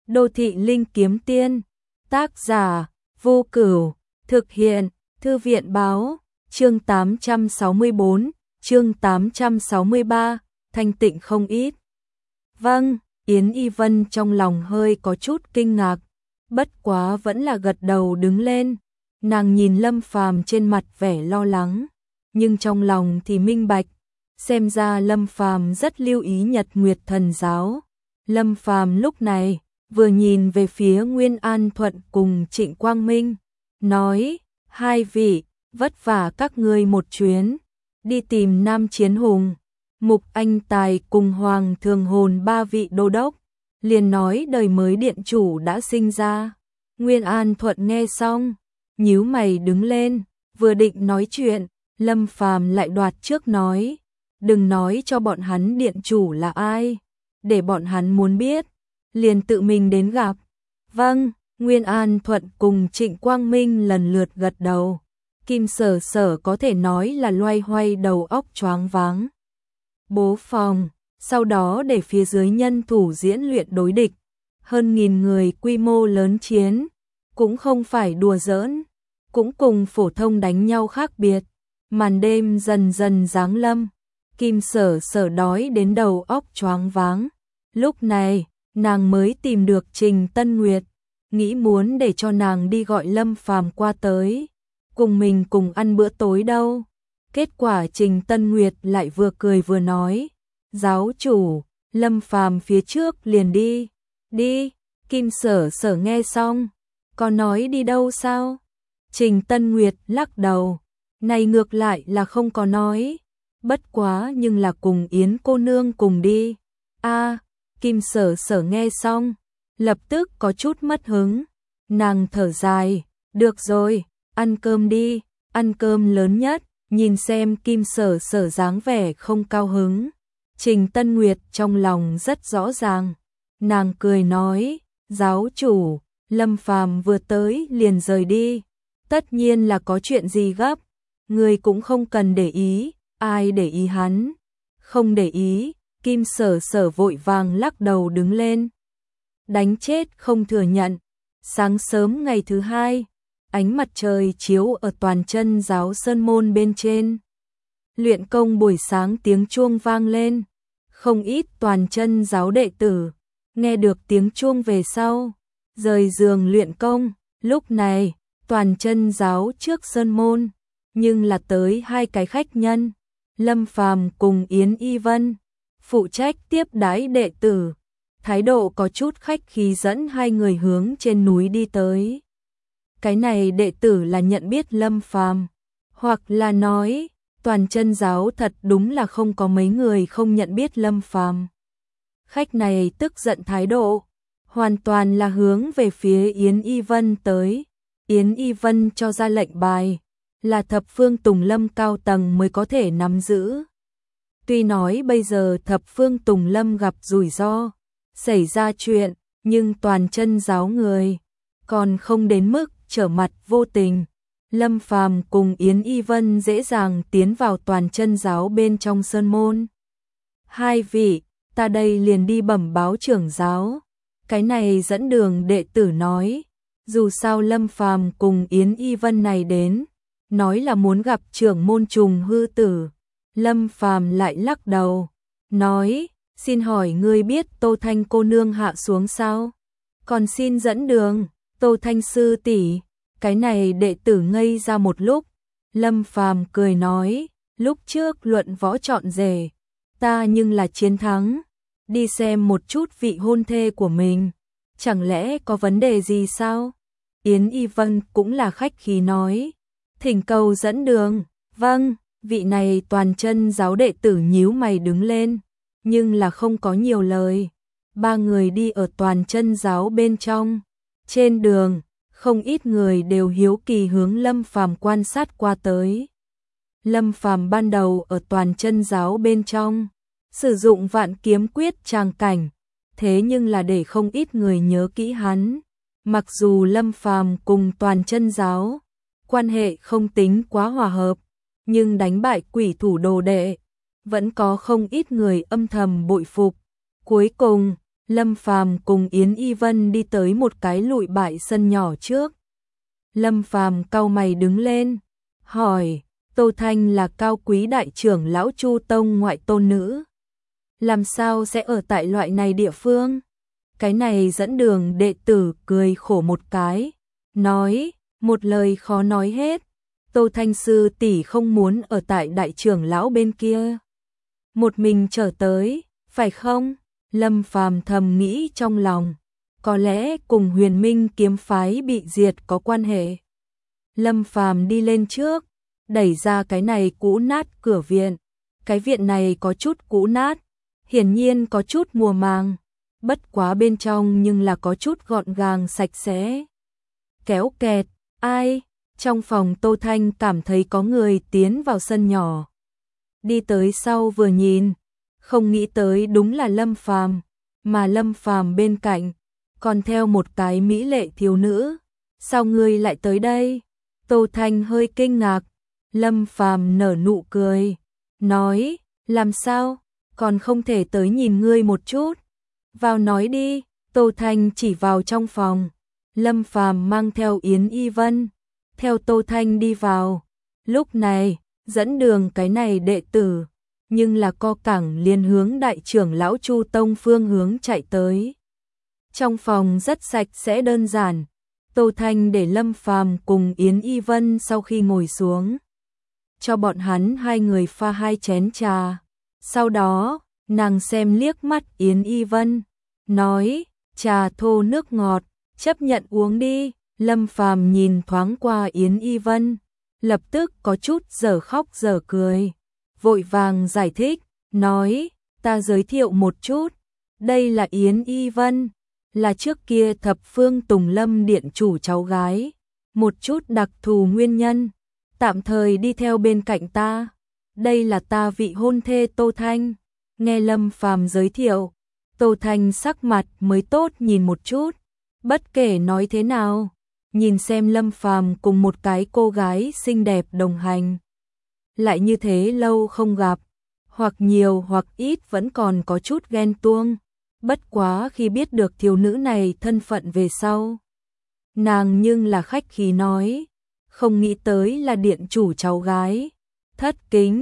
Đô thị linh kiếm tiên, tác giả Vô Cửu, thực hiện Thư viện báo, chương 864, chương 863, thanh tịnh không ít. Vâng, Yến Y Vân trong lòng hơi có chút kinh ngạc, bất quá vẫn là gật đầu đứng lên. Nàng nhìn Lâm Phàm trên mặt vẻ lo lắng, nhưng trong lòng thì minh bạch, xem ra Lâm Phàm rất lưu ý Nhật Nguyệt Thần giáo. Lâm Phàm lúc này vừa nhìn về phía Nguyên An Thuận cùng Trịnh Quang Minh, nói: hai vị, vất vả các ngươi một chuyến, đi tìm Nam Chiến Hùng, Mục Anh Tài cùng Hoàng Thường Hồn ba vị đô đốc, liền nói đời mới điện chủ đã sinh ra. Nguyên An Thuận nghe xong, nhíu mày đứng lên, vừa định nói chuyện, Lâm Phàm lại đoạt trước nói: đừng nói cho bọn hắn điện chủ là ai, để bọn hắn muốn biết, liền tự mình đến gặp. Vâng, Nguyên An Thuận cùng Trịnh Quang Minh lần lượt gật đầu. Kim Sở Sở có thể nói là loay hoay đầu óc choáng váng. Bố phòng, sau đó để phía dưới nhân thủ diễn luyện đối địch, hơn 1000 người quy mô lớn chiến, cũng không phải đùa giỡn, cũng cùng phổ thông đánh nhau khác biệt. Màn đêm dần dần giáng lâm, Kim Sở Sở đói đến đầu óc choáng váng. Lúc này, nàng mới tìm được Trình Tân Nguyệt, nghĩ muốn để cho nàng đi gọi Lâm Phàm qua tới, cùng mình cùng ăn bữa tối đâu. Kết quả Trình Tân Nguyệt lại vừa cười vừa nói: giáo chủ, Lâm Phàm phía trước liền đi. Đi. Kim Sở Sở nghe xong, có nói đi đâu sao? Trình Tân Nguyệt lắc đầu, này ngược lại là không có nói, bất quá nhưng là cùng Yến cô nương cùng đi. Kim Sở Sở nghe xong, lập tức có chút mất hứng, nàng thở dài: được rồi, ăn cơm đi, ăn cơm lớn nhất. Nhìn xem Kim Sở Sở dáng vẻ không cao hứng, Trình Tân Nguyệt trong lòng rất rõ ràng, nàng cười nói: giáo chủ, Lâm Phàm vừa tới liền rời đi, tất nhiên là có chuyện gì gấp, người cũng không cần để ý, ai để ý hắn, không để ý. Kim Sở Sở vội vàng lắc đầu đứng lên, đánh chết không thừa nhận. Sáng sớm ngày thứ hai, ánh mặt trời chiếu ở toàn chân giáo sơn môn bên trên. Luyện công buổi sáng tiếng chuông vang lên, không ít toàn chân giáo đệ tử nghe được tiếng chuông về sau, rời giường luyện công. Lúc này, toàn chân giáo trước sơn môn, nhưng là tới hai cái khách nhân, Lâm Phàm cùng Yến Y Vân, phụ trách tiếp đãi đệ tử, thái độ có chút khách khí dẫn hai người hướng trên núi đi tới. Cái này đệ tử là nhận biết Lâm Phàm, hoặc là nói, toàn chân giáo thật đúng là không có mấy người không nhận biết Lâm Phàm. Khách này tức giận thái độ, hoàn toàn là hướng về phía Yến Y Vân tới. Yến Y Vân cho ra lệnh bài, là thập phương Tùng Lâm cao tầng mới có thể nắm giữ. Tuy nói bây giờ thập phương Tùng Lâm gặp rủi ro, xảy ra chuyện, nhưng toàn chân giáo người còn không đến mức trở mặt vô tình. Lâm Phàm cùng Yến Y Vân dễ dàng tiến vào toàn chân giáo bên trong sơn môn. Hai vị, ta đây liền đi bẩm báo trưởng giáo. Cái này dẫn đường đệ tử nói, dù sao Lâm Phàm cùng Yến Y Vân này đến, nói là muốn gặp trưởng môn Trùng Hư Tử. Lâm Phàm lại lắc đầu, nói: xin hỏi ngươi biết Tô Thanh cô nương hạ xuống sao? Còn xin dẫn đường. Tô Thanh sư tỷ. Cái này đệ tử ngây ra một lúc. Lâm Phàm cười nói: lúc trước luận võ chọn rể, ta nhưng là chiến thắng, đi xem một chút vị hôn thê của mình, chẳng lẽ có vấn đề gì sao? Yến Y Vân cũng là khách khí nói: thỉnh cầu dẫn đường. Vâng. Vị này toàn chân giáo đệ tử nhíu mày đứng lên, nhưng là không có nhiều lời. Ba người đi ở toàn chân giáo bên trong. Trên đường, không ít người đều hiếu kỳ hướng Lâm Phàm quan sát qua tới. Lâm Phàm ban đầu ở toàn chân giáo bên trong, sử dụng vạn kiếm quyết tràng cảnh, thế nhưng là để không ít người nhớ kỹ hắn. Mặc dù Lâm Phàm cùng toàn chân giáo quan hệ không tính quá hòa hợp, nhưng đánh bại quỷ thủ đồ đệ, vẫn có không ít người âm thầm bội phục. Cuối cùng, Lâm Phàm cùng Yến Y Vân đi tới một cái lụi bại sân nhỏ trước. Lâm Phàm cau mày đứng lên, hỏi, Tô Thanh là cao quý đại trưởng lão Chu Tông ngoại tôn nữ. Làm sao sẽ ở tại loại này địa phương? Cái này dẫn đường đệ tử cười khổ một cái, nói, một lời khó nói hết. Tô Thanh sư tỷ không muốn ở tại đại trưởng lão bên kia. Một mình trở tới, phải không? Lâm Phàm thầm nghĩ trong lòng, có lẽ cùng Huyền Minh kiếm phái bị diệt có quan hệ. Lâm Phàm đi lên trước, đẩy ra cái này cũ nát cửa viện. Cái viện này có chút cũ nát, hiển nhiên có chút mùa màng, bất quá bên trong nhưng là có chút gọn gàng sạch sẽ. Kéo kẹt, ai? Trong phòng Tô Thanh cảm thấy có người tiến vào sân nhỏ. Đi tới sau vừa nhìn, không nghĩ tới đúng là Lâm Phàm, mà Lâm Phàm bên cạnh còn theo một cái mỹ lệ thiếu nữ. Sao ngươi lại tới đây? Tô Thanh hơi kinh ngạc. Lâm Phàm nở nụ cười, nói, làm sao, còn không thể tới nhìn ngươi một chút. Vào nói đi. Tô Thanh chỉ vào trong phòng. Lâm Phàm mang theo Yến Y Vân, theo Tô Thanh đi vào. Lúc này, dẫn đường cái này đệ tử, nhưng là co cẳng liền hướng đại trưởng lão Chu Tông phương hướng chạy tới. Trong phòng rất sạch sẽ đơn giản. Tô Thanh để Lâm Phàm cùng Yến Y Vân sau khi ngồi xuống, cho bọn hắn hai người pha 2 chén trà. Sau đó, nàng xem liếc mắt Yến Y Vân, nói, trà thô nước ngọt, chấp nhận uống đi. Lâm Phàm nhìn thoáng qua Yến Y Vân, lập tức có chút dở khóc dở cười, vội vàng giải thích, nói, ta giới thiệu một chút, đây là Yến Y Vân, là trước kia Thập Phương Tùng Lâm điện chủ cháu gái, một chút đặc thù nguyên nhân, tạm thời đi theo bên cạnh ta. Đây là ta vị hôn thê Tô Thanh. Nghe Lâm Phàm giới thiệu, Tô Thanh sắc mặt mới tốt nhìn một chút, bất kể nói thế nào, nhìn xem Lâm Phàm cùng một cái cô gái xinh đẹp đồng hành, lại như thế lâu không gặp, hoặc nhiều hoặc ít vẫn còn có chút ghen tuông. Bất quá khi biết được thiếu nữ này thân phận về sau, nàng nhưng là khách khí nói, không nghĩ tới là điện chủ cháu gái. Thất kính,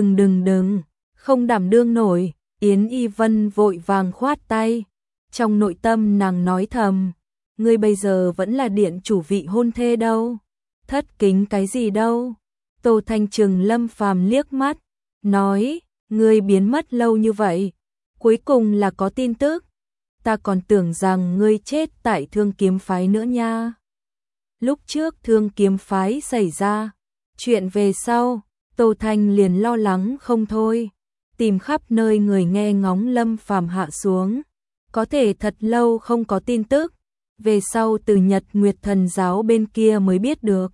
đừng, không đảm đương nổi. Yến Y Vân vội vàng khoát tay, trong nội tâm nàng nói thầm, ngươi bây giờ vẫn là điện chủ vị hôn thê đâu, thất kính cái gì đâu. Tô Thanh trừng Lâm Phàm liếc mắt, nói, ngươi biến mất lâu như vậy, cuối cùng là có tin tức, ta còn tưởng rằng ngươi chết tại Thương Kiếm phái nữa nha. Lúc trước Thương Kiếm phái xảy ra chuyện về sau, Tô Thanh liền lo lắng không thôi, tìm khắp nơi người nghe ngóng Lâm Phàm hạ xuống, có thể thật lâu không có tin tức, về sau từ Nhật Nguyệt Thần giáo bên kia mới biết được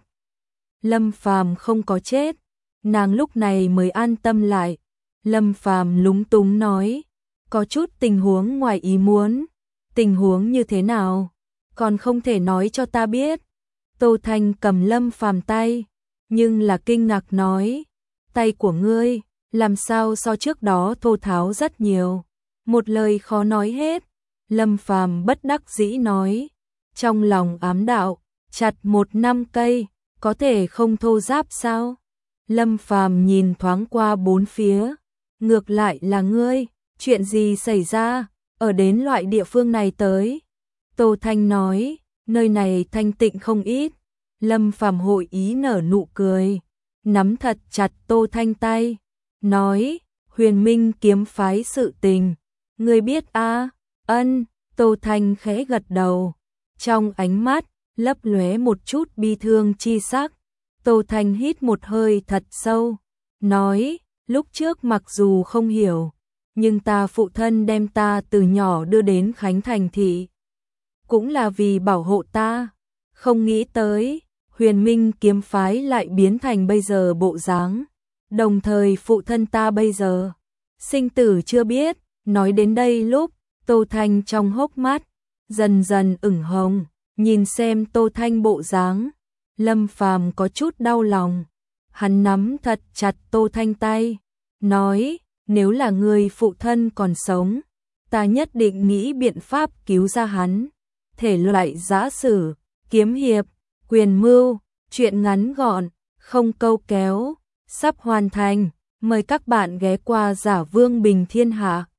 Lâm Phàm không có chết, nàng lúc này mới an tâm lại. Lâm Phàm lúng túng nói, có chút tình huống ngoài ý muốn. Tình huống như thế nào? Còn không thể nói cho ta biết. Tô Thanh cầm Lâm Phàm tay, nhưng là kinh ngạc nói, tay của ngươi làm sao so trước đó thô tháo rất nhiều, một lời khó nói hết. Lâm Phàm bất đắc dĩ nói, trong lòng ám đạo, chặt 1 năm cây, có thể không thô ráp sao? Lâm Phàm nhìn thoáng qua bốn phía, ngược lại là ngươi, chuyện gì xảy ra, ở đến loại địa phương này tới? Tô Thanh nói, nơi này thanh tịnh không ít. Lâm Phàm hội ý nở nụ cười, nắm thật chặt Tô Thanh tay, nói, Huyền Minh kiếm phái sự tình, ngươi biết a? Ân. Tô Thanh khẽ gật đầu, trong ánh mắt lấp lóe một chút bi thương chi sắc. Tô Thanh hít một hơi thật sâu, nói, lúc trước mặc dù không hiểu, nhưng ta phụ thân đem ta từ nhỏ đưa đến Khánh Thành thị, cũng là vì bảo hộ ta, không nghĩ tới Huyền Minh kiếm phái lại biến thành bây giờ bộ dáng, đồng thời phụ thân ta bây giờ sinh tử chưa biết. Nói đến đây lúc Tô Thanh trong hốc mắt dần dần ửng hồng, nhìn xem Tô Thanh bộ dáng, Lâm Phàm có chút đau lòng, hắn nắm thật chặt Tô Thanh tay, nói, nếu là người phụ thân còn sống, ta nhất định nghĩ biện pháp cứu ra hắn. Thể loại giã sử, kiếm hiệp, quyền mưu, truyện ngắn gọn, không câu kéo, sắp hoàn thành. Mời các bạn ghé qua Giả Vương Bình Thiên Hạ.